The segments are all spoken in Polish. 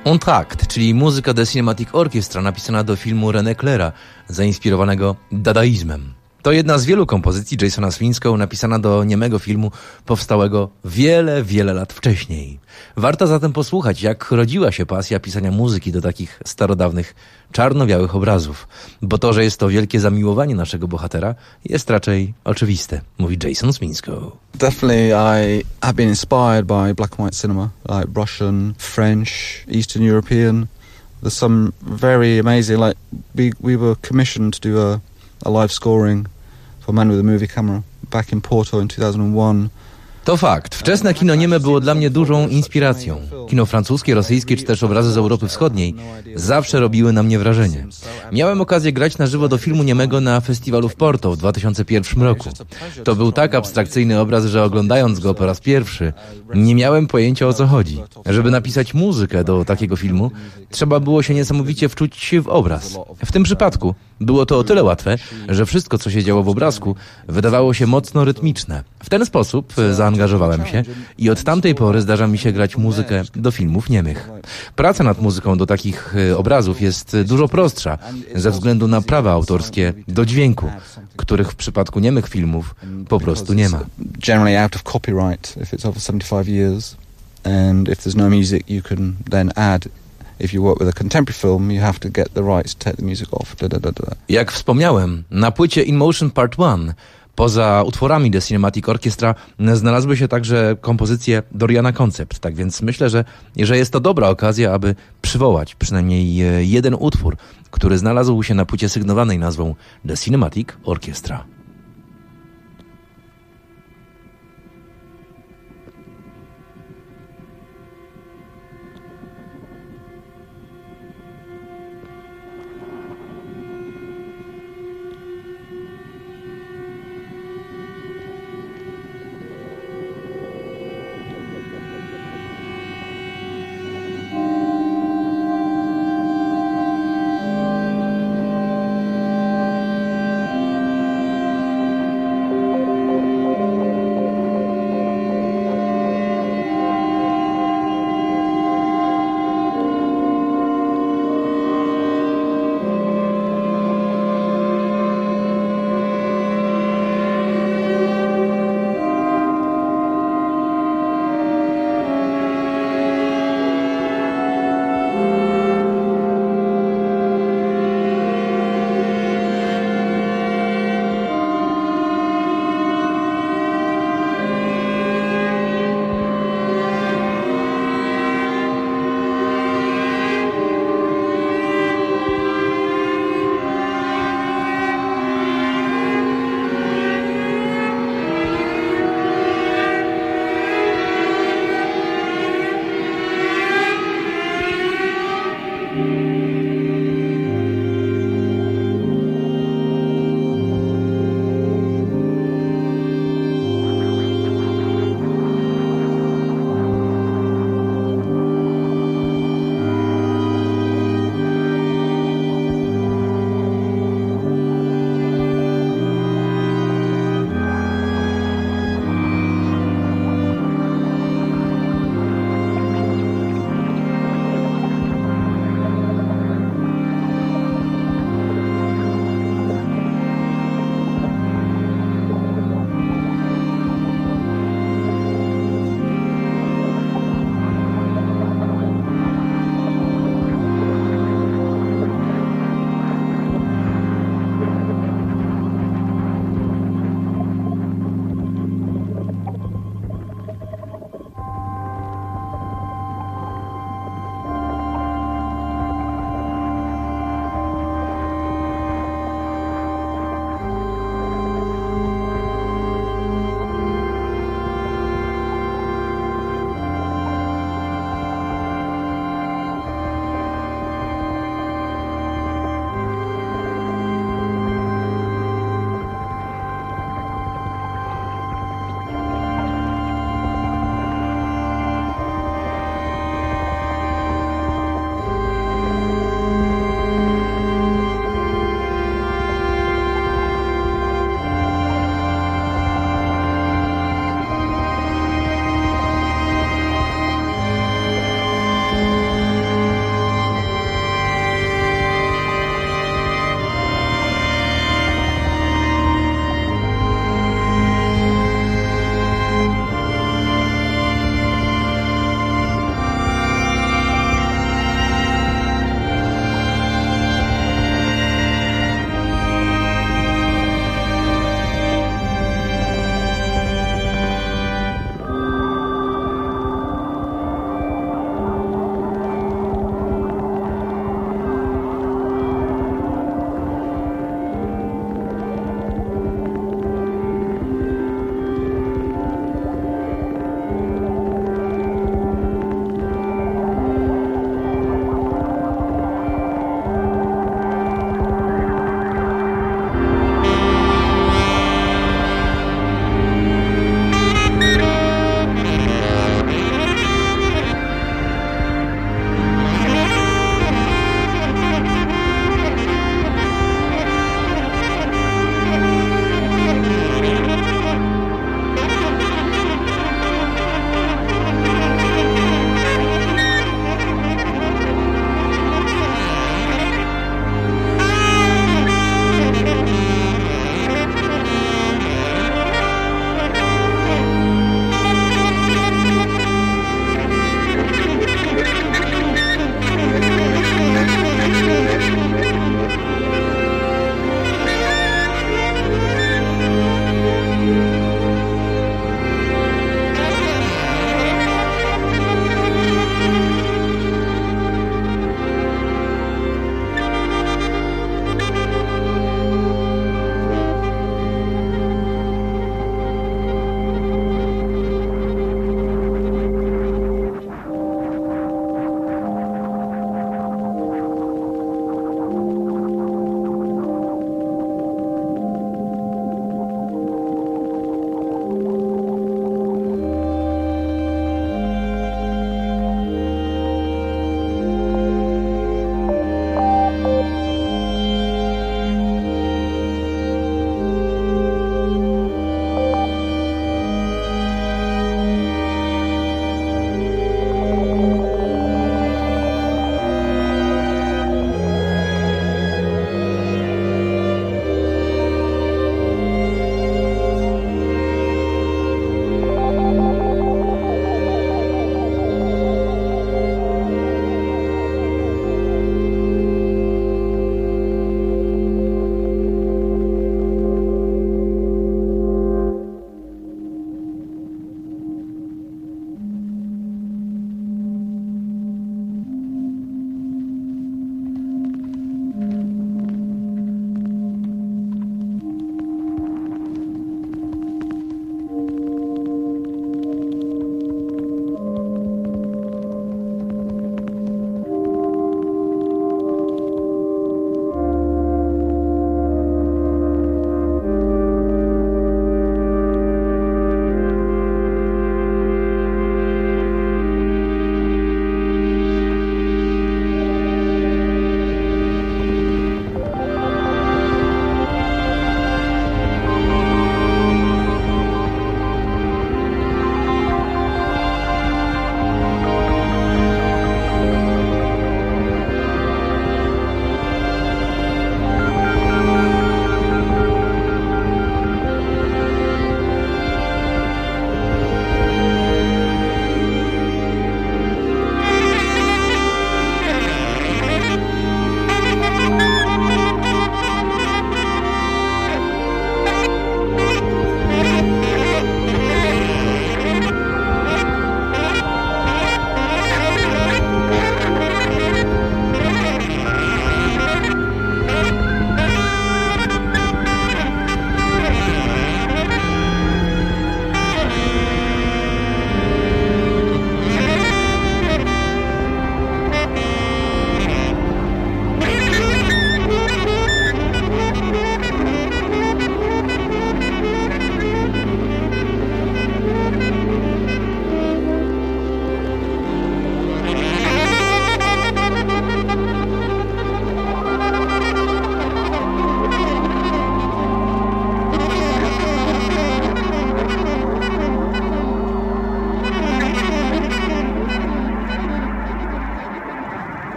Entr'acte, czyli muzyka The Cinematic Orchestra napisana do filmu René Claira, zainspirowanego dadaizmem. To jedna z wielu kompozycji Jasona Slinscoe napisana do niemego filmu powstałego wiele, wiele lat wcześniej. Warto zatem posłuchać, jak rodziła się pasja pisania muzyki do takich starodawnych, czarno-białych obrazów. Bo to, że jest to wielkie zamiłowanie naszego bohatera, jest raczej oczywiste, mówi Jason Slinscoe. Definitely I have been inspired by black and white cinema, like Russian, French, Eastern European. There's some very amazing, like we were commissioned to do a live scoring for Man with a Movie Camera back in Porto in 2001. To fakt. Wczesne kino nieme było dla mnie dużą inspiracją. Kino francuskie, rosyjskie czy też obrazy z Europy Wschodniej zawsze robiły na mnie wrażenie. Miałem okazję grać na żywo do filmu niemego na festiwalu w Porto w 2001 roku. To był tak abstrakcyjny obraz, że oglądając go po raz pierwszy nie miałem pojęcia, o co chodzi. Żeby napisać muzykę do takiego filmu, trzeba było się niesamowicie wczuć w obraz. W tym przypadku było to o tyle łatwe, że wszystko, co się działo w obrazku, wydawało się mocno rytmiczne. W ten sposób zaangażowałem się i od tamtej pory zdarza mi się grać muzykę do filmów niemych. Praca nad muzyką do takich obrazów jest dużo prostsza ze względu na prawa autorskie do dźwięku, których w przypadku niemych filmów po prostu nie ma. Generally out of copyright if it's over 75 years and if there's no music you can then add. If you work with a contemporary film, you have to get the rights to take the music off. Jak wspomniałem, na płycie In Motion Part 1 poza utworami The Cinematic Orchestra znalazły się także kompozycje Doriana Concept. Tak więc myślę, że jest to dobra okazja, aby przywołać przynajmniej jeden utwór, który znalazł się na płycie sygnowanej nazwą The Cinematic Orchestra.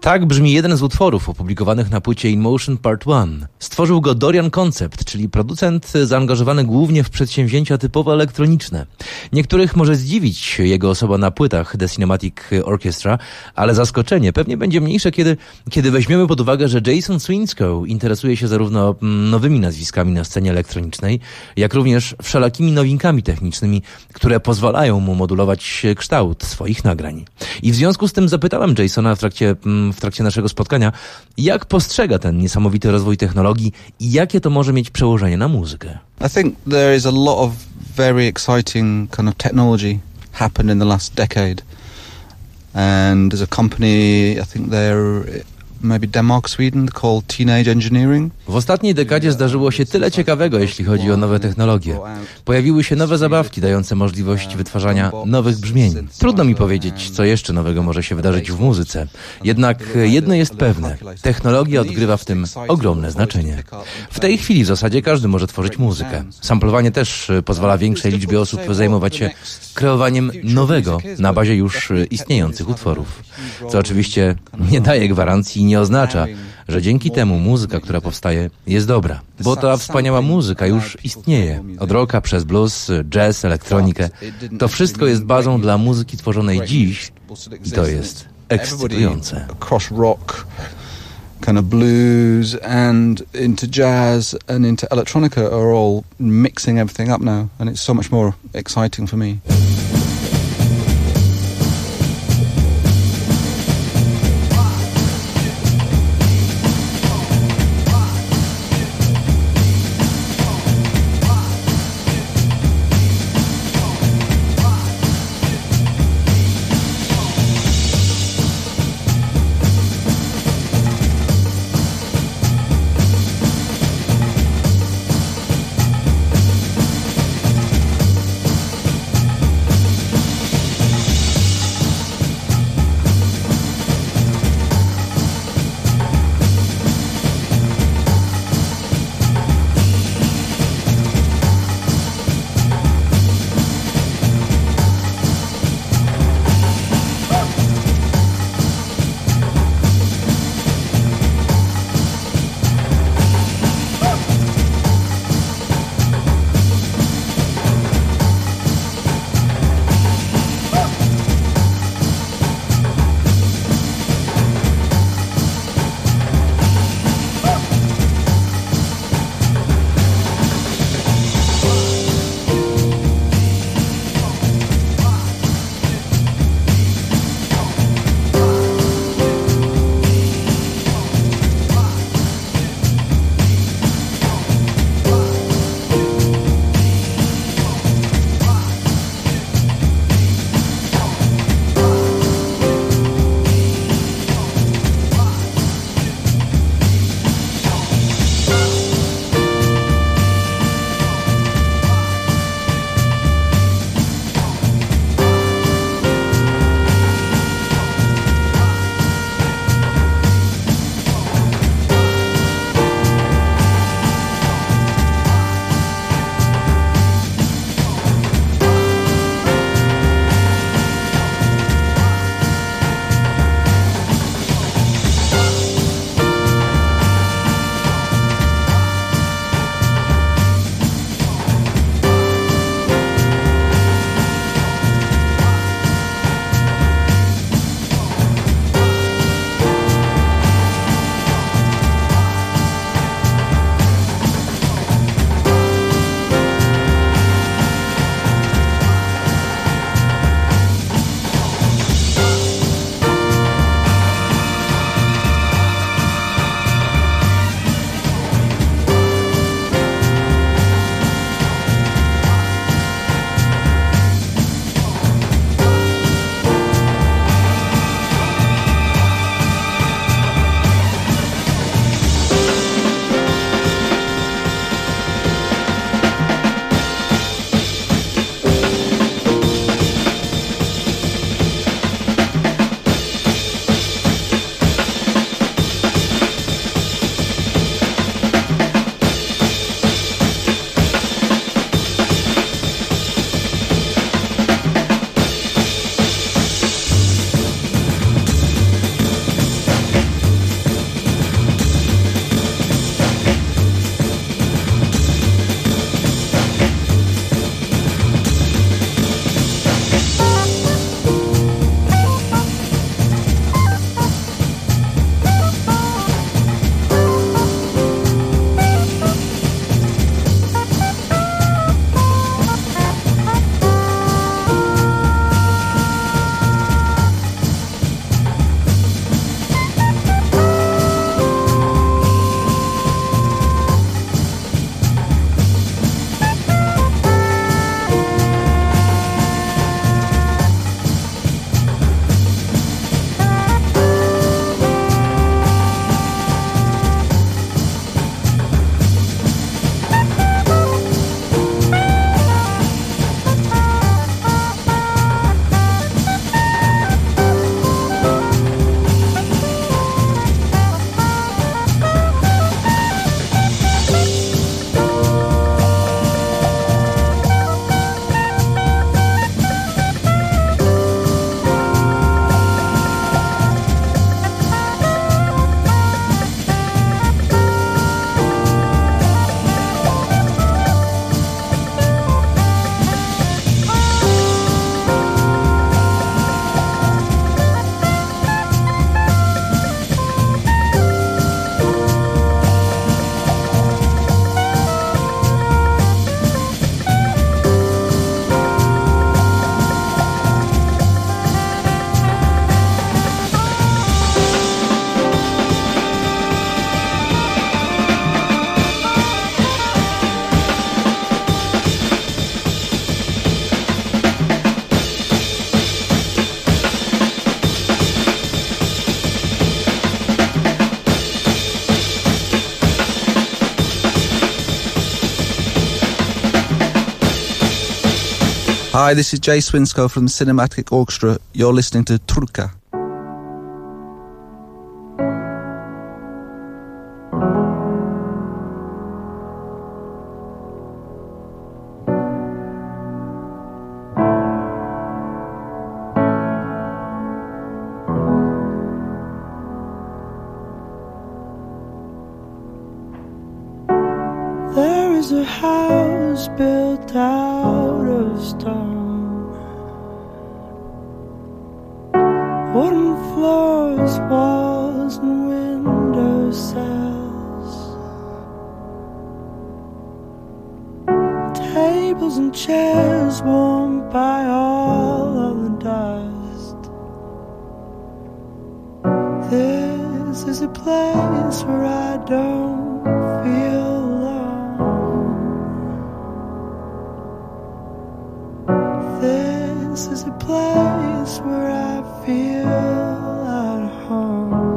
Tak brzmi jeden z utworów opublikowanych na płycie In Motion Part 1. Stworzył go Dorian Concept, czyli producent zaangażowany głównie w przedsięwzięcia typowo elektroniczne. Niektórych może zdziwić jego osoba na płytach The Cinematic Orchestra, ale zaskoczenie pewnie będzie mniejsze, kiedy weźmiemy pod uwagę, że Jason Swinscoe interesuje się zarówno nowymi nazwiskami na scenie elektronicznej, jak również wszelakimi nowinkami technicznymi, które pozwalają mu modulować kształt swoich nagrań. I w związku z tym zapytałem Jasona w trakcie naszego spotkania, jak postrzega ten niesamowity rozwój technologii i jakie to może mieć przełożenie na muzykę. I think there is a lot of very exciting kind of technology happened in the last decade. And there's a company, I think they're maybe Denmark, Sweden, called Teenage Engineering. W ostatniej dekadzie zdarzyło się tyle ciekawego, jeśli chodzi o nowe technologie. Pojawiły się nowe zabawki dające możliwość wytwarzania nowych brzmień. Trudno mi powiedzieć, co jeszcze nowego może się wydarzyć w muzyce. Jednak jedno jest pewne. Technologia odgrywa w tym ogromne znaczenie. W tej chwili w zasadzie każdy może tworzyć muzykę. Samplowanie też pozwala większej liczbie osób zajmować się kreowaniem nowego na bazie już istniejących utworów. Co oczywiście nie daje gwarancji i nie oznacza, że dzięki temu muzyka, która powstaje, jest dobra. Bo ta wspaniała muzyka już istnieje. Od rocka przez blues, jazz, elektronikę. To wszystko jest bazą dla muzyki tworzonej dziś i to jest ekscytujące. Kind of blues and into jazz and into electronica are all mixing everything up now, and it's so much more exciting for me. Hi, this is Jay Swinsko from the Cinematic Orchestra. You're listening to Turka. There is a house built out of stone, wooden floors, walls and window sills, tables and chairs warmed by all of the dust. This is a place where I don't feel this is a place where I feel at home.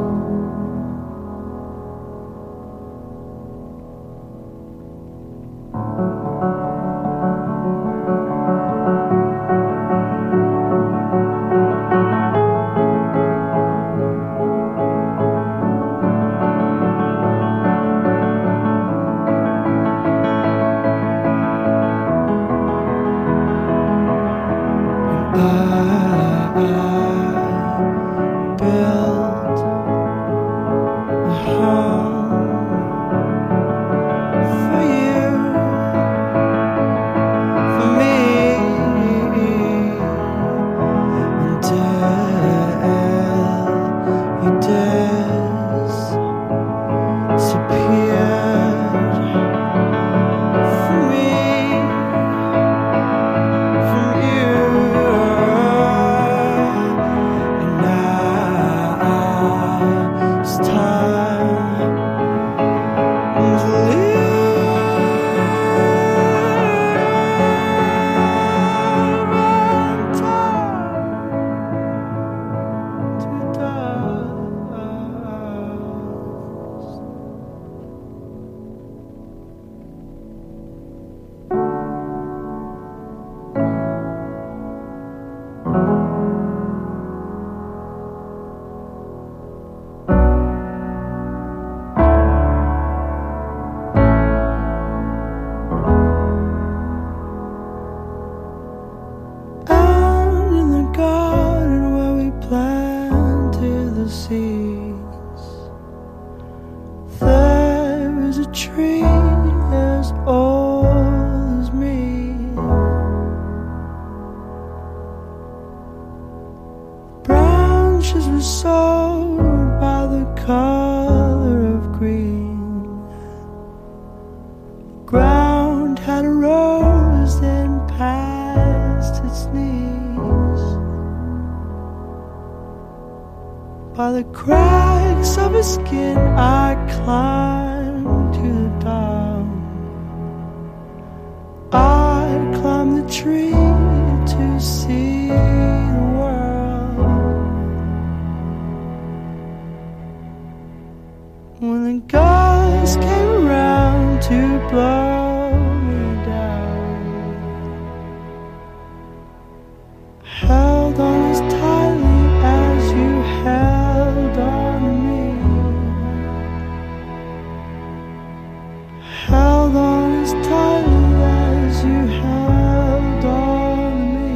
By the cracks of his skin I climbed to the top. I climbed the tree to see the world. When the gust came around to blow me down, held on as tightly as you held on to me, held on as tightly as you held on to me.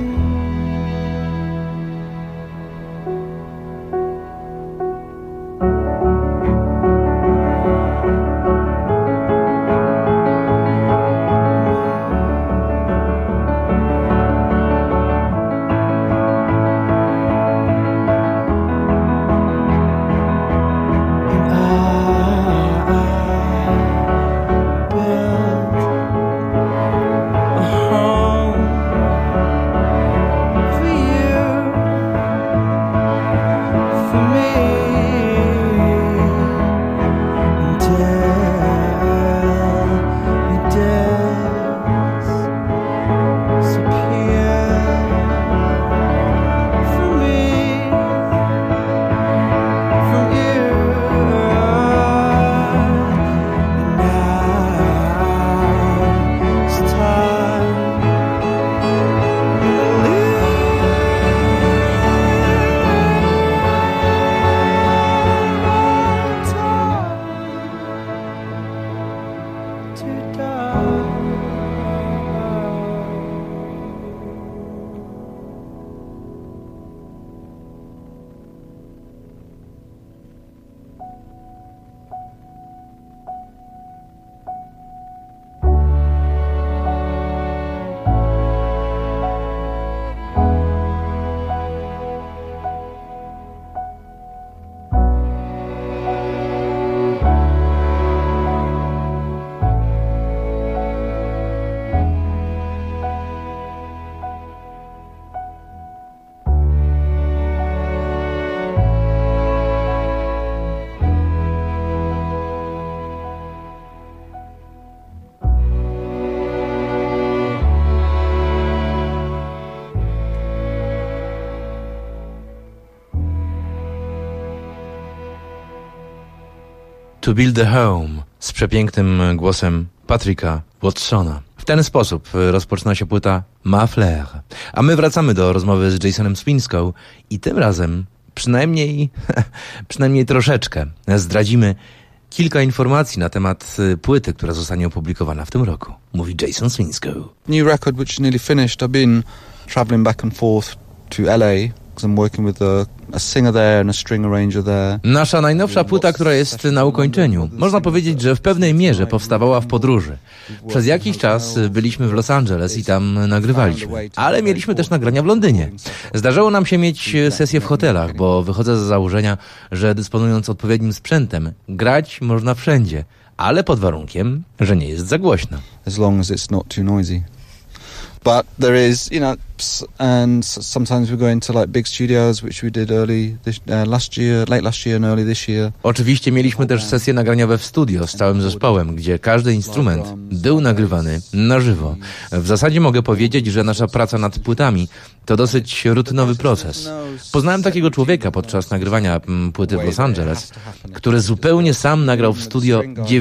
To Build a Home z przepięknym głosem Patricka Watsona. W ten sposób rozpoczyna się płyta Ma Fleur. A my wracamy do rozmowy z Jasonem Swinscoe i tym razem przynajmniej troszeczkę zdradzimy kilka informacji na temat płyty, która zostanie opublikowana w tym roku. Mówi Jason Swinscoe. New record which is nearly finished. I've been travelling back and forth to LA because I'm working with a singer there and a string arranger there. Nasza najnowsza płyta, która jest na ukończeniu. Można powiedzieć, że w pewnej mierze powstawała w podróży. Przez jakiś czas byliśmy w Los Angeles i tam nagrywaliśmy. Ale mieliśmy też nagrania w Londynie. Zdarzało nam się mieć sesje w hotelach, bo wychodzę z założenia, że dysponując odpowiednim sprzętem, grać można wszędzie. Ale pod warunkiem, że nie jest za głośno. As long as it's not too noisy. But there is, and sometimes we go into like big studios, which we did late last year and early this year. Oczywiście mieliśmy też sesje nagraniowe w studio z całym zespołem, gdzie każdy instrument był nagrywany na żywo. W zasadzie mogę powiedzieć, że nasza praca nad płytami to dosyć rutynowy proces. Poznałem takiego człowieka podczas nagrywania płyty w Los Angeles, który zupełnie sam nagrał w studio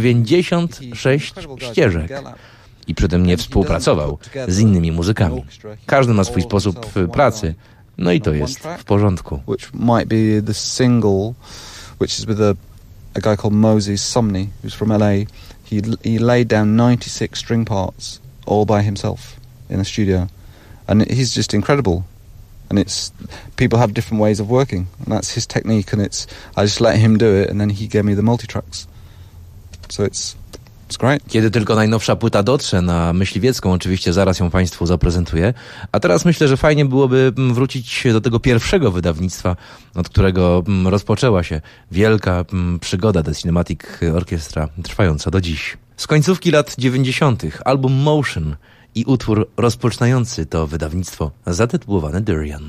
96 ścieżek. I przy tym nie współpracował z innymi muzykami. Każdy ma swój sposób pracy, no i to jest w porządku. Which might be the single, which is with a guy called Moses Sumney, who's from LA. He laid down 96 string parts all by himself in a studio, and he's just incredible. And people have different ways of working, and that's his technique. And I just let him do it, and then he gave me the multi-tracks. So it's great. Kiedy tylko najnowsza płyta dotrze na Myśliwiecką, oczywiście zaraz ją Państwu zaprezentuję. A teraz myślę, że fajnie byłoby wrócić do tego pierwszego wydawnictwa, od którego rozpoczęła się wielka przygoda The Cinematic Orchestra, trwająca do dziś. Z końcówki lat 90. album Motion i utwór rozpoczynający to wydawnictwo zatytułowany Durian.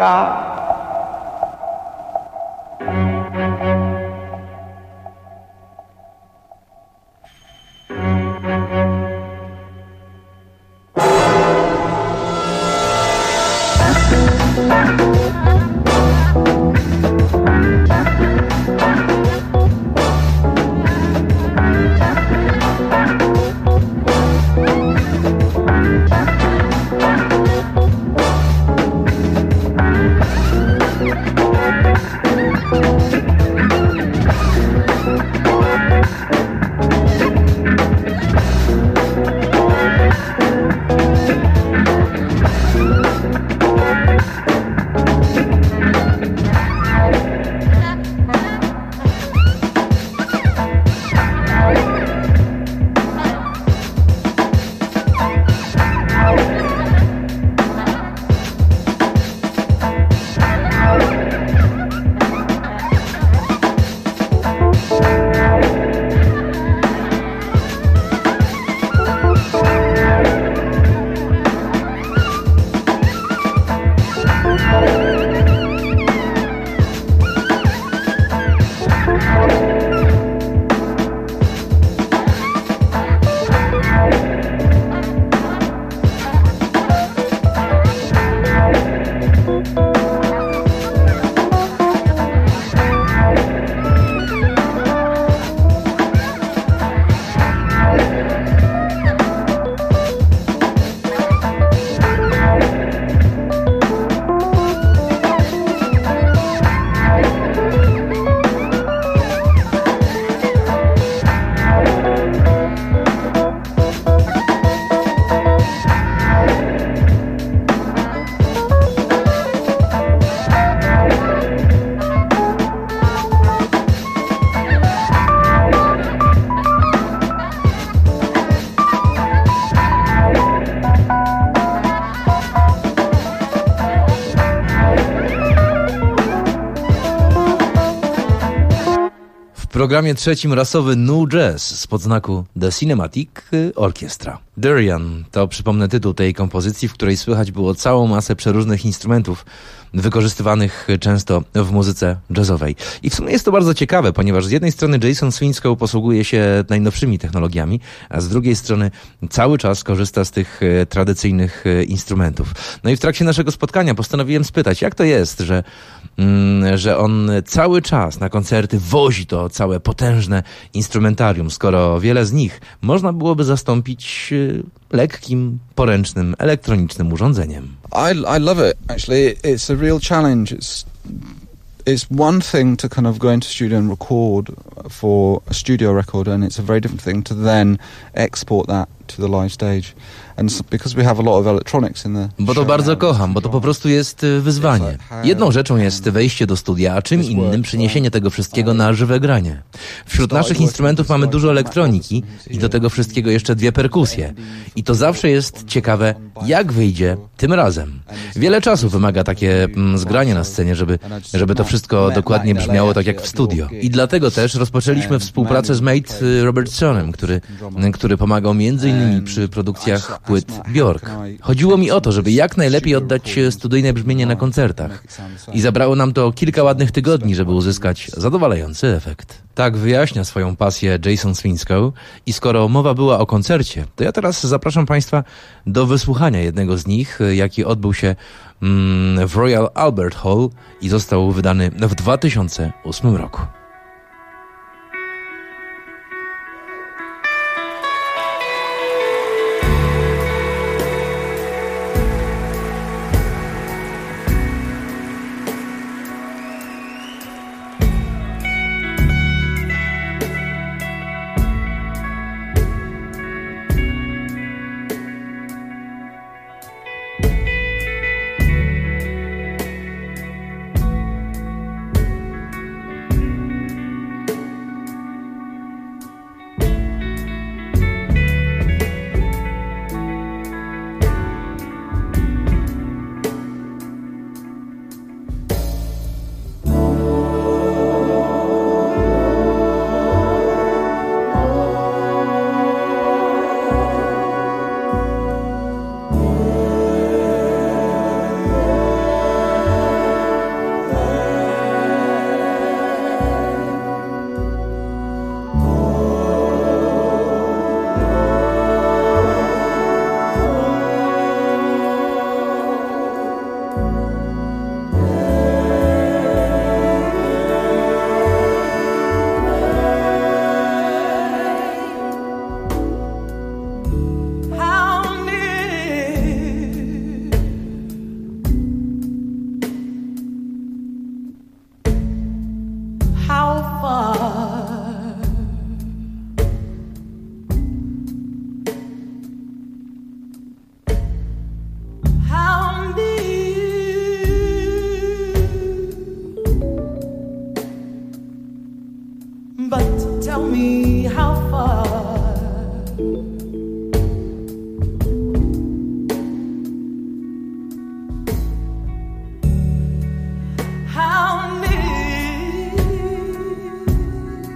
W programie trzecim rasowy Nu Jazz spod znaku The Cinematic Orchestra. Durian to, przypomnę, tytuł tej kompozycji, w której słychać było całą masę przeróżnych instrumentów wykorzystywanych często w muzyce jazzowej. I w sumie jest to bardzo ciekawe, ponieważ z jednej strony Jason Swinscoe posługuje się najnowszymi technologiami, a z drugiej strony cały czas korzysta z tych tradycyjnych instrumentów. No i w trakcie naszego spotkania postanowiłem spytać, jak to jest, że on cały czas na koncerty wozi to całe potężne instrumentarium, skoro wiele z nich można byłoby zastąpić lekkim, poręcznym, elektronicznym urządzeniem. I love it, actually. It's a real challenge. It's one thing to kind of go into studio and record for a studio record, and it's a very different thing to then export that to the live stage. And because we have a lot of electronics in the Bo to bardzo kocham, bo to po prostu jest wyzwanie. Jedną rzeczą jest wejście do studia, a czym innym przyniesienie tego wszystkiego na żywe granie. Wśród naszych instrumentów mamy dużo elektroniki i do tego wszystkiego jeszcze 2 perkusje. I to zawsze jest ciekawe, jak wyjdzie tym razem. Wiele czasu wymaga takie zgranie na scenie, żeby to wszystko dokładnie brzmiało tak jak w studio. I dlatego też rozpoczęliśmy współpracę z Mate Robertsonem, który pomagał m.in. przy produkcjach płyt Björk. Chodziło mi o to, żeby jak najlepiej oddać studyjne brzmienie na koncertach. I zabrało nam to kilka ładnych tygodni, żeby uzyskać zadowalający efekt. Tak wyjaśnia swoją pasję Jason Swinscoe. I skoro mowa była o koncercie, to ja teraz zapraszam Państwa do wysłuchania jednego z nich, jaki odbył się w Royal Albert Hall i został wydany w 2008 roku.